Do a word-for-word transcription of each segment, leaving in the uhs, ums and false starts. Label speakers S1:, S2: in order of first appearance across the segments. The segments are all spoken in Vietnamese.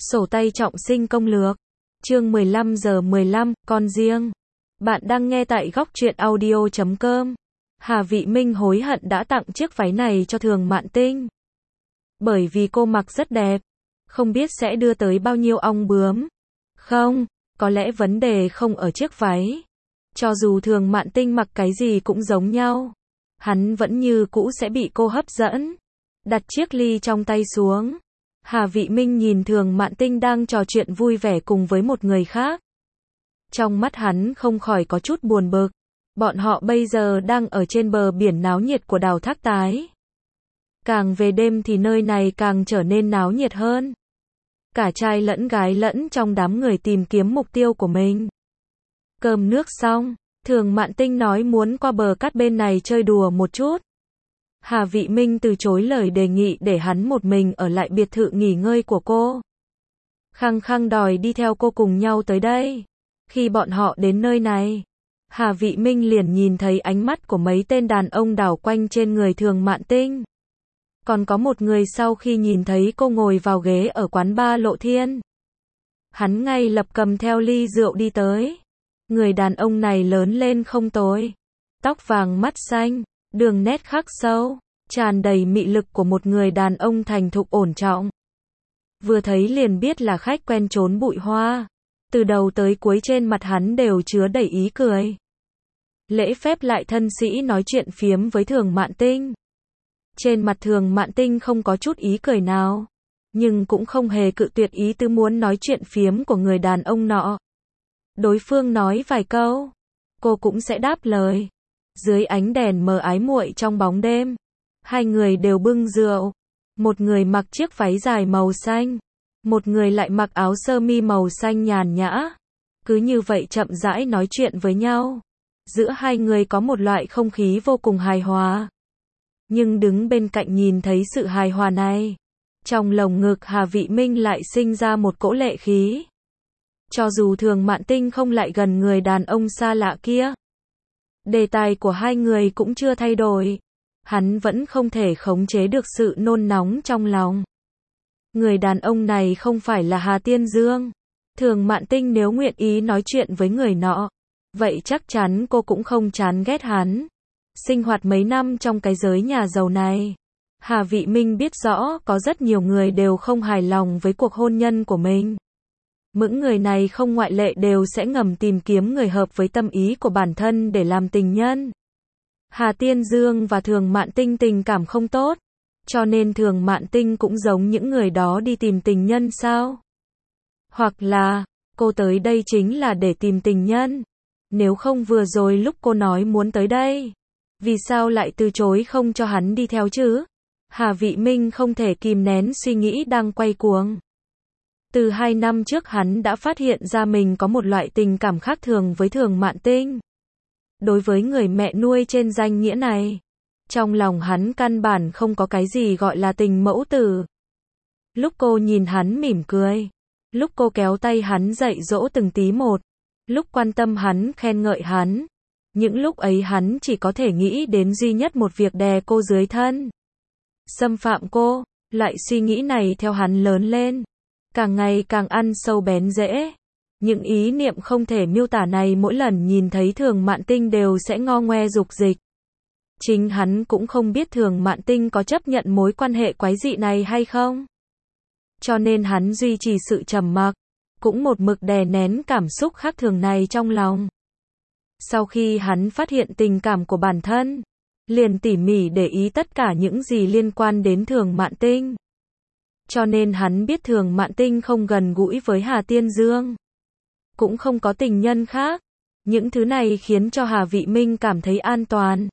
S1: Sổ tay trọng sinh công lược. Chương mười lăm giờ mười lăm, con riêng. Bạn đang nghe tại góc truyện audio chấm com. Hà Vị Minh hối hận đã tặng chiếc váy này cho Thường Mạn Tinh. Bởi vì cô mặc rất đẹp. Không biết sẽ đưa tới bao nhiêu ong bướm. Không, có lẽ vấn đề không ở chiếc váy. Cho dù Thường Mạn Tinh mặc cái gì cũng giống nhau, hắn vẫn như cũ sẽ bị cô hấp dẫn. Đặt chiếc ly trong tay xuống. Hà Vị Minh nhìn Thường Mạn Tinh đang trò chuyện vui vẻ cùng với một người khác. Trong mắt hắn không khỏi có chút buồn bực. Bọn họ bây giờ đang ở trên bờ biển náo nhiệt của đảo Thác Tái. Càng về đêm thì nơi này càng trở nên náo nhiệt hơn. Cả trai lẫn gái lẫn trong đám người tìm kiếm mục tiêu của mình. Cơm nước xong, Thường Mạn Tinh nói muốn qua bờ cát bên này chơi đùa một chút. Hà Vị Minh từ chối lời đề nghị để hắn một mình ở lại biệt thự nghỉ ngơi của cô. Khăng khăng đòi đi theo cô cùng nhau tới đây. Khi bọn họ đến nơi này, Hà Vị Minh liền nhìn thấy ánh mắt của mấy tên đàn ông đảo quanh trên người Thường Mạn Tinh. Còn có một người sau khi nhìn thấy cô ngồi vào ghế ở quán bar Lộ Thiên, hắn ngay lập cầm theo ly rượu đi tới. Người đàn ông này lớn lên không tồi. Tóc vàng mắt xanh, đường nét khắc sâu, tràn đầy mị lực của một người đàn ông thành thục ổn trọng. Vừa thấy liền biết là khách quen trốn bụi hoa. Từ đầu tới cuối trên mặt hắn đều chứa đầy ý cười. Lễ phép lại thân sĩ nói chuyện phiếm với Thường Mạn Tinh. Trên mặt Thường Mạn Tinh không có chút ý cười nào, nhưng cũng không hề cự tuyệt ý tứ muốn nói chuyện phiếm của người đàn ông nọ. Đối phương nói vài câu, cô cũng sẽ đáp lời. Dưới ánh đèn mờ ái muội trong bóng đêm, hai người đều bưng rượu. Một người mặc chiếc váy dài màu xanh, một người lại mặc áo sơ mi màu xanh nhàn nhã. Cứ như vậy chậm rãi nói chuyện với nhau. Giữa hai người có một loại không khí vô cùng hài hòa. Nhưng đứng bên cạnh nhìn thấy sự hài hòa này, trong lồng ngực Hà Vị Minh lại sinh ra một cỗ lệ khí. Cho dù Thường Mạn Tinh không lại gần người đàn ông xa lạ kia, đề tài của hai người cũng chưa thay đổi, hắn vẫn không thể khống chế được sự nôn nóng trong lòng. Người đàn ông này không phải là Hà Tiên Dương. Thường Mạn Tinh nếu nguyện ý nói chuyện với người nọ, vậy chắc chắn cô cũng không chán ghét hắn. Sinh hoạt mấy năm trong cái giới nhà giàu này, Hà Vị Minh biết rõ có rất nhiều người đều không hài lòng với cuộc hôn nhân của mình. Những người này không ngoại lệ đều sẽ ngầm tìm kiếm người hợp với tâm ý của bản thân để làm tình nhân. Hà Tiên Dương và Thường Mạn Tinh tình cảm không tốt, cho nên Thường Mạn Tinh cũng giống những người đó đi tìm tình nhân sao? Hoặc là, cô tới đây chính là để tìm tình nhân. Nếu không vừa rồi lúc cô nói muốn tới đây, vì sao lại từ chối không cho hắn đi theo chứ? Hà Vị Minh không thể kìm nén suy nghĩ đang quay cuồng. Từ hai năm trước hắn đã phát hiện ra mình có một loại tình cảm khác thường với Thường Mạn Tinh. Đối với người mẹ nuôi trên danh nghĩa này, trong lòng hắn căn bản không có cái gì gọi là tình mẫu tử. Lúc cô nhìn hắn mỉm cười, lúc cô kéo tay hắn dạy dỗ từng tí một, lúc quan tâm hắn khen ngợi hắn, những lúc ấy hắn chỉ có thể nghĩ đến duy nhất một việc đè cô dưới thân, xâm phạm cô. Loại suy nghĩ này theo hắn lớn lên, càng ngày càng ăn sâu bén rễ. Những ý niệm không thể miêu tả này mỗi lần nhìn thấy Thường Mạn Tinh đều sẽ ngo ngoe dục dịch. Chính hắn cũng không biết Thường Mạn Tinh có chấp nhận mối quan hệ quái dị này hay không. Cho nên hắn duy trì sự trầm mặc, cũng một mực đè nén cảm xúc khác thường này trong lòng. Sau khi hắn phát hiện tình cảm của bản thân, liền tỉ mỉ để ý tất cả những gì liên quan đến Thường Mạn Tinh. Cho nên hắn biết Thường Mạn Tinh không gần gũi với Hà Tiên Dương, cũng không có tình nhân khác. Những thứ này khiến cho Hà Vị Minh cảm thấy an toàn.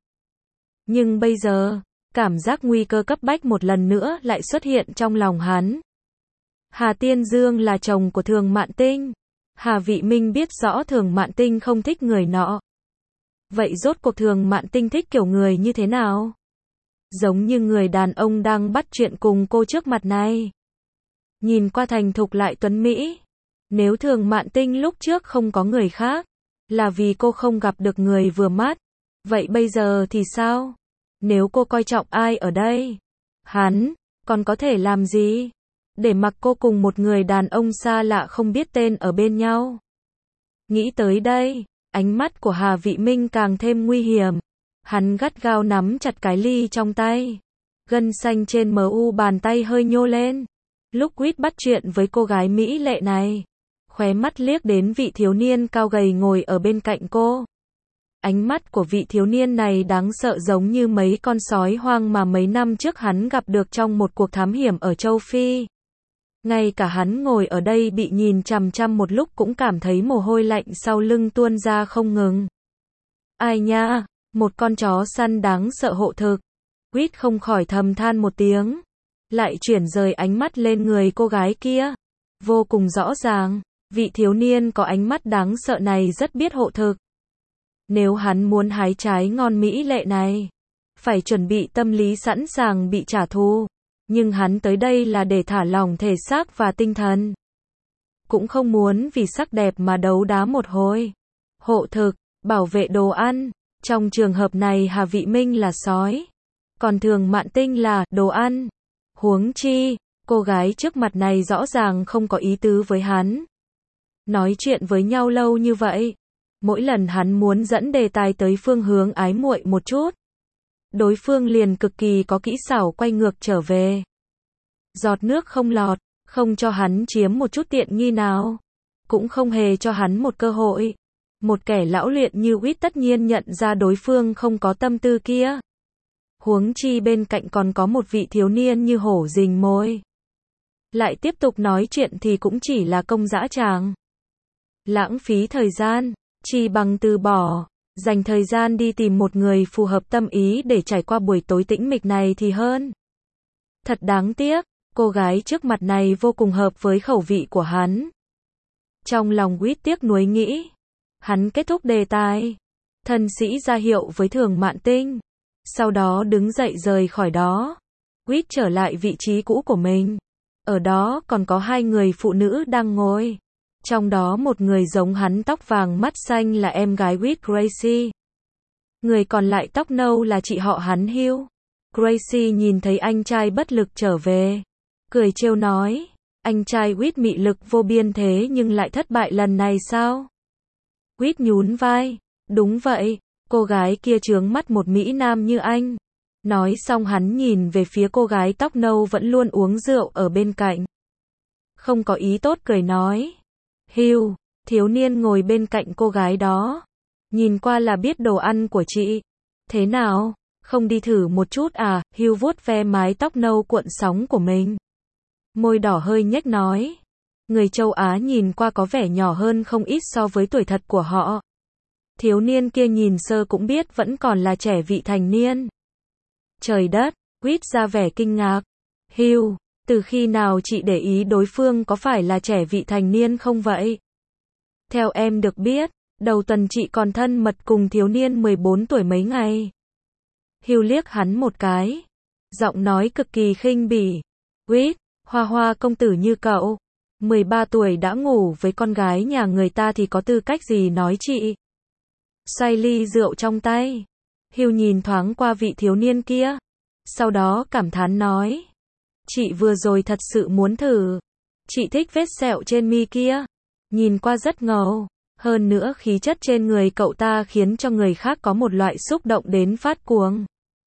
S1: Nhưng bây giờ, cảm giác nguy cơ cấp bách một lần nữa lại xuất hiện trong lòng hắn. Hà Tiên Dương là chồng của Thường Mạn Tinh. Hà Vị Minh biết rõ Thường Mạn Tinh không thích người nọ. Vậy rốt cuộc Thường Mạn Tinh thích kiểu người như thế nào? Giống như người đàn ông đang bắt chuyện cùng cô trước mặt này. Nhìn qua thành thục lại tuấn mỹ. Nếu Thường Mạn Tinh lúc trước không có người khác, là vì cô không gặp được người vừa mắt. Vậy bây giờ thì sao? Nếu cô coi trọng ai ở đây, hắn còn có thể làm gì? để mặc cô cùng một người đàn ông xa lạ không biết tên ở bên nhau. Nghĩ tới đây, ánh mắt của Hà Vị Minh càng thêm nguy hiểm. Hắn gắt gao nắm chặt cái ly trong tay. Gân xanh trên mờ u bàn tay hơi nhô lên. Lúc Quýt bắt chuyện với cô gái mỹ lệ này, khóe mắt liếc đến vị thiếu niên cao gầy ngồi ở bên cạnh cô. Ánh mắt của vị thiếu niên này đáng sợ giống như mấy con sói hoang mà mấy năm trước hắn gặp được trong một cuộc thám hiểm ở châu Phi. Ngay cả hắn ngồi ở đây bị nhìn chằm chằm một lúc cũng cảm thấy mồ hôi lạnh sau lưng tuôn ra không ngừng. Ai nha, một con chó săn đáng sợ hộ thực. Quýt không khỏi thầm than một tiếng, lại chuyển rời ánh mắt lên người cô gái kia. Vô cùng rõ ràng, vị thiếu niên có ánh mắt đáng sợ này rất biết hộ thực. Nếu hắn muốn hái trái ngon mỹ lệ này, phải chuẩn bị tâm lý sẵn sàng bị trả thù. Nhưng hắn tới đây là để thả lỏng thể xác và tinh thần. Cũng không muốn vì sắc đẹp mà đấu đá một hồi. Hộ thực, bảo vệ đồ ăn. Trong trường hợp này Hà Vị Minh là sói. Còn Thường Mạn Tinh là đồ ăn. Huống chi, cô gái trước mặt này rõ ràng không có ý tứ với hắn. Nói chuyện với nhau lâu như vậy, mỗi lần hắn muốn dẫn đề tài tới phương hướng ái muội một chút, đối phương liền cực kỳ có kỹ xảo quay ngược trở về. Giọt nước không lọt, không cho hắn chiếm một chút tiện nghi nào, cũng không hề cho hắn một cơ hội. Một kẻ lão luyện như Quýt tất nhiên nhận ra đối phương không có tâm tư kia. Huống chi bên cạnh còn có một vị thiếu niên như hổ rình mồi. Lại tiếp tục nói chuyện thì cũng chỉ là công dã tràng. Lãng phí thời gian, chi bằng từ bỏ, dành thời gian đi tìm một người phù hợp tâm ý để trải qua buổi tối tĩnh mịch này thì hơn. Thật đáng tiếc, cô gái trước mặt này vô cùng hợp với khẩu vị của hắn. Trong lòng Quýt tiếc nuối nghĩ, hắn kết thúc đề tài. Thân sĩ ra hiệu với Thường Mạn Tinh, sau đó đứng dậy rời khỏi đó. Quýt trở lại vị trí cũ của mình. Ở đó còn có hai người phụ nữ đang ngồi. Trong đó một người giống hắn tóc vàng mắt xanh là em gái Quýt, Gracie. Người còn lại tóc nâu là chị họ hắn Hugh. Gracie nhìn thấy anh trai bất lực trở về, cười trêu nói, anh trai Quýt mị lực vô biên thế nhưng lại thất bại lần này sao? Quýt nhún vai, đúng vậy, cô gái kia chướng mắt một mỹ nam như anh. Nói xong hắn nhìn về phía cô gái tóc nâu vẫn luôn uống rượu ở bên cạnh. Không có ý tốt cười nói, Hugh, thiếu niên ngồi bên cạnh cô gái đó, nhìn qua là biết đồ ăn của chị. Thế nào, không đi thử một chút à? Hugh vuốt ve mái tóc nâu cuộn sóng của mình. Môi đỏ hơi nhếch nói, người châu Á nhìn qua có vẻ nhỏ hơn không ít so với tuổi thật của họ. Thiếu niên kia nhìn sơ cũng biết vẫn còn là trẻ vị thành niên. Trời đất, Quýt ra vẻ kinh ngạc. Hugh, từ khi nào chị để ý đối phương có phải là trẻ vị thành niên không vậy? Theo em được biết, đầu tuần chị còn thân mật cùng thiếu niên mười bốn tuổi mấy ngày. Hugh liếc hắn một cái, giọng nói cực kỳ khinh bỉ. Quýt, hoa hoa công tử như cậu, mười ba tuổi đã ngủ với con gái nhà người ta thì có tư cách gì nói chị? Xoay ly rượu trong tay, Hugh nhìn thoáng qua vị thiếu niên kia, sau đó cảm thán nói, chị vừa rồi thật sự muốn thử. Chị thích vết sẹo trên mi kia, nhìn qua rất ngầu, hơn nữa khí chất trên người cậu ta khiến cho người khác có một loại xúc động đến phát cuồng.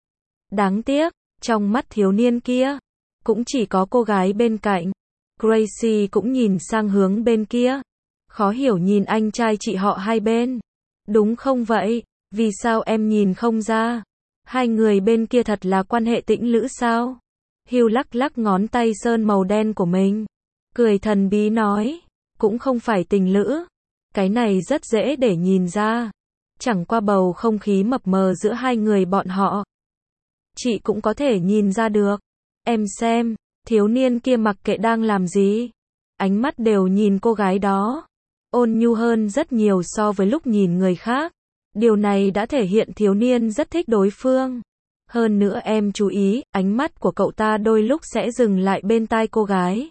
S1: Đáng tiếc, trong mắt thiếu niên kia, cũng chỉ có cô gái bên cạnh. Gracie cũng nhìn sang hướng bên kia, khó hiểu nhìn anh trai chị họ hai bên. Đúng không vậy, vì sao em nhìn không ra? Hai người bên kia thật là quan hệ tĩnh lữ sao? Hugh lắc lắc ngón tay sơn màu đen của mình, cười thần bí nói, cũng không phải tình lữ. Cái này rất dễ để nhìn ra. Chẳng qua bầu không khí mập mờ giữa hai người bọn họ, chị cũng có thể nhìn ra được. Em xem, thiếu niên kia mặc kệ đang làm gì, ánh mắt đều nhìn cô gái đó, ôn nhu hơn rất nhiều so với lúc nhìn người khác. Điều này đã thể hiện thiếu niên rất thích đối phương. Hơn nữa em chú ý, ánh mắt của cậu ta đôi lúc sẽ dừng lại bên tai cô gái.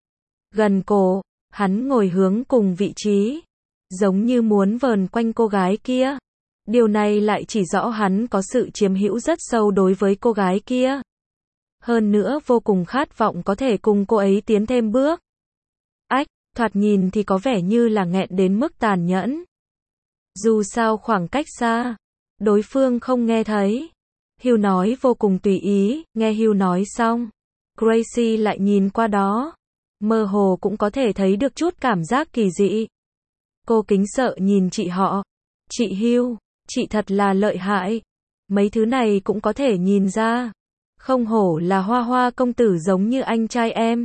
S1: Gần cổ, hắn ngồi hướng cùng vị trí, giống như muốn vờn quanh cô gái kia. Điều này lại chỉ rõ hắn có sự chiếm hữu rất sâu đối với cô gái kia. Hơn nữa vô cùng khát vọng có thể cùng cô ấy tiến thêm bước. Ách, thoạt nhìn thì có vẻ như là nghẹn đến mức tàn nhẫn. Dù sao khoảng cách xa, đối phương không nghe thấy. Hugh nói vô cùng tùy ý, nghe Hugh nói xong, Gracie lại nhìn qua đó. Mơ hồ cũng có thể thấy được chút cảm giác kỳ dị. Cô kính sợ nhìn chị họ. Chị Hugh, chị thật là lợi hại. Mấy thứ này cũng có thể nhìn ra. Không hổ là Hoa Hoa công tử giống như anh trai em.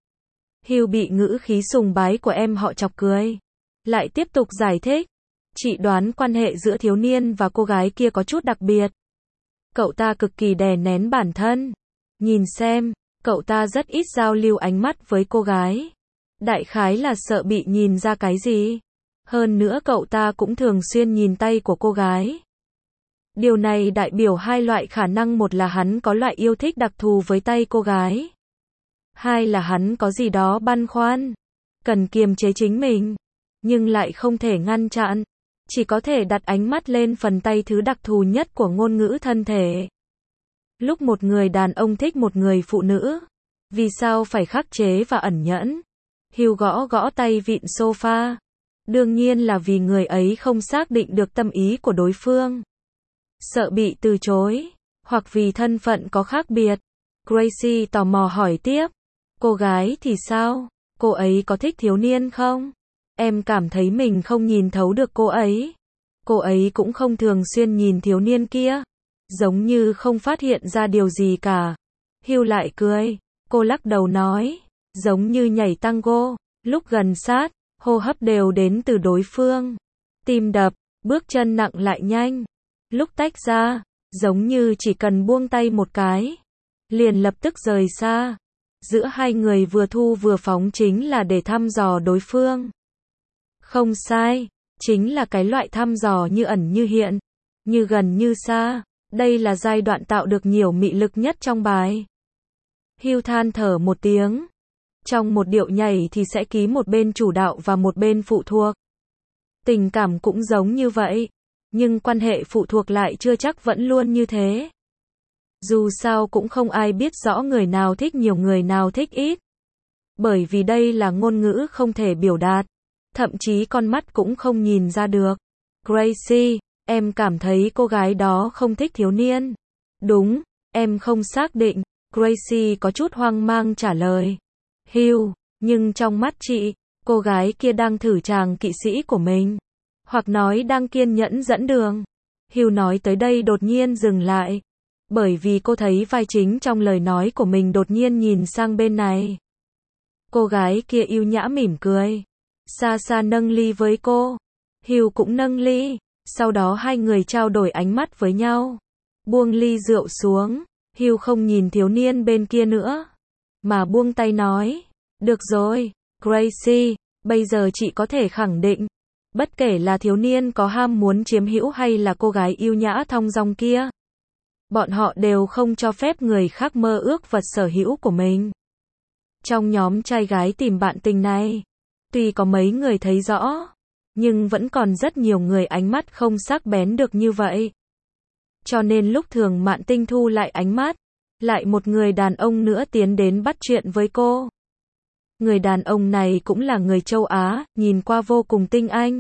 S1: Hugh bị ngữ khí sùng bái của em họ chọc cười. Lại tiếp tục giải thích. Chị đoán quan hệ giữa thiếu niên và cô gái kia có chút đặc biệt. Cậu ta cực kỳ đè nén bản thân. Nhìn xem, cậu ta rất ít giao lưu ánh mắt với cô gái. Đại khái là sợ bị nhìn ra cái gì. Hơn nữa cậu ta cũng thường xuyên nhìn tay của cô gái. Điều này đại biểu hai loại khả năng, một là hắn có loại yêu thích đặc thù với tay cô gái. Hai là hắn có gì đó băn khoăn, cần kiềm chế chính mình, nhưng lại không thể ngăn chặn. Chỉ có thể đặt ánh mắt lên phần tay, thứ đặc thù nhất của ngôn ngữ thân thể. Lúc một người đàn ông thích một người phụ nữ, vì sao phải khắc chế và ẩn nhẫn? Hugh gõ gõ tay vịn sofa. Đương nhiên là vì người ấy không xác định được tâm ý của đối phương. Sợ bị từ chối, hoặc vì thân phận có khác biệt. Gracie tò mò hỏi tiếp. Cô gái thì sao? Cô ấy có thích thiếu niên không? Em cảm thấy mình không nhìn thấu được cô ấy. Cô ấy cũng không thường xuyên nhìn thiếu niên kia. Giống như không phát hiện ra điều gì cả. Hugh lại cười. Cô lắc đầu nói. Giống như nhảy tango. Lúc gần sát, hô hấp đều đến từ đối phương. Tim đập, bước chân nặng lại nhanh. Lúc tách ra, giống như chỉ cần buông tay một cái, liền lập tức rời xa. Giữa hai người vừa thu vừa phóng chính là để thăm dò đối phương. Không sai, chính là cái loại thăm dò như ẩn như hiện, như gần như xa. Đây là giai đoạn tạo được nhiều mị lực nhất trong bài. Hugh than thở một tiếng. Trong một điệu nhảy thì sẽ ký một bên chủ đạo và một bên phụ thuộc. Tình cảm cũng giống như vậy. Nhưng quan hệ phụ thuộc lại chưa chắc vẫn luôn như thế. Dù sao cũng không ai biết rõ người nào thích nhiều người nào thích ít. Bởi vì đây là ngôn ngữ không thể biểu đạt. Thậm chí con mắt cũng không nhìn ra được. Gracie, em cảm thấy cô gái đó không thích thiếu niên. Đúng, em không xác định. Gracie có chút hoang mang trả lời. Hugh, nhưng trong mắt chị, cô gái kia đang thử chàng kỵ sĩ của mình. Hoặc nói đang kiên nhẫn dẫn đường. Hugh nói tới đây đột nhiên dừng lại. Bởi vì cô thấy vai chính trong lời nói của mình đột nhiên nhìn sang bên này. Cô gái kia yêu nhã mỉm cười. Xa xa nâng ly với cô. Hugh cũng nâng ly. Sau đó hai người trao đổi ánh mắt với nhau. Buông ly rượu xuống. Hugh không nhìn thiếu niên bên kia nữa. Mà buông tay nói. Được rồi, Gracie, bây giờ chị có thể khẳng định. Bất kể là thiếu niên có ham muốn chiếm hữu hay là cô gái yêu nhã thong dong kia, bọn họ đều không cho phép người khác mơ ước vật sở hữu của mình. Trong nhóm trai gái tìm bạn tình này, tuy có mấy người thấy rõ, nhưng vẫn còn rất nhiều người ánh mắt không sắc bén được như vậy. Cho nên lúc Thường Mạn Tinh thu lại ánh mắt, lại một người đàn ông nữa tiến đến bắt chuyện với cô. Người đàn ông này cũng là người châu Á, nhìn qua vô cùng tinh anh.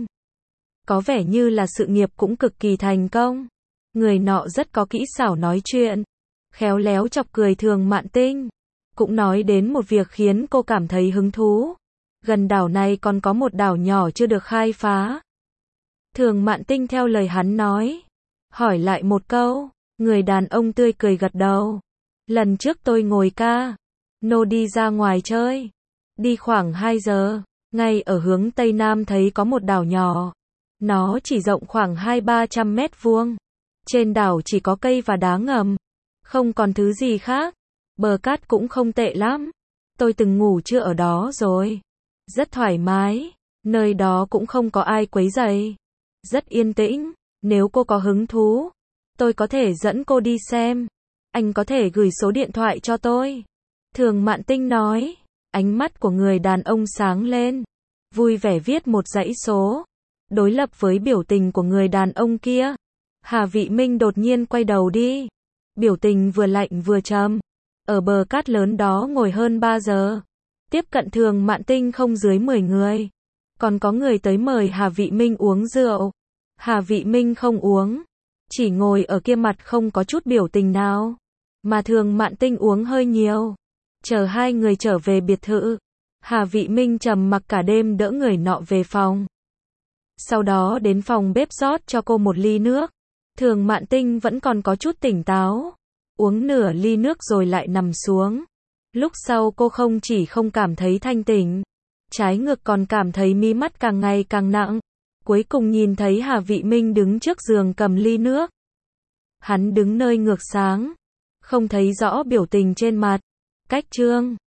S1: Có vẻ như là sự nghiệp cũng cực kỳ thành công. Người nọ rất có kỹ xảo nói chuyện, khéo léo chọc cười Thường Mạn Tinh. Cũng nói đến một việc khiến cô cảm thấy hứng thú. Gần đảo này còn có một đảo nhỏ chưa được khai phá. Thường Mạn Tinh theo lời hắn nói. Hỏi lại một câu, người đàn ông tươi cười gật đầu. Lần trước tôi ngồi ca nô đi ra ngoài chơi. Đi khoảng hai giờ, ngay ở hướng Tây Nam thấy có một đảo nhỏ. Nó chỉ rộng khoảng hai ba trăm mét vuông. Trên đảo chỉ có cây và đá ngầm. Không còn thứ gì khác. Bờ cát cũng không tệ lắm. Tôi từng ngủ trưa ở đó rồi. Rất thoải mái. Nơi đó cũng không có ai quấy rầy. Rất yên tĩnh. Nếu cô có hứng thú, tôi có thể dẫn cô đi xem. Anh có thể gửi số điện thoại cho tôi. Thường Mạn Tinh nói. Ánh mắt của người đàn ông sáng lên. Vui vẻ viết một dãy số. Đối lập với biểu tình của người đàn ông kia. Hà Vị Minh đột nhiên quay đầu đi. Biểu tình vừa lạnh vừa trầm. ở bờ cát lớn đó ngồi hơn ba giờ. Tiếp cận Thường Mạn Tinh không dưới mười người. Còn có người tới mời Hà Vị Minh uống rượu. Hà Vị Minh không uống, chỉ ngồi ở kia mặt không có chút biểu tình nào. Mà Thường Mạn Tinh uống hơi nhiều. Chờ hai người trở về biệt thự, Hà Vị Minh trầm mặc cả đêm đỡ người nọ về phòng. Sau đó đến phòng bếp rót cho cô một ly nước. Thường Mạn Tinh vẫn còn có chút tỉnh táo. Uống nửa ly nước rồi lại nằm xuống. Lúc sau cô không chỉ không cảm thấy thanh tỉnh, trái ngược còn cảm thấy mí mắt càng ngày càng nặng. Cuối cùng nhìn thấy Hà Vị Minh đứng trước giường cầm ly nước. Hắn đứng nơi ngược sáng, không thấy rõ biểu tình trên mặt. Cách chương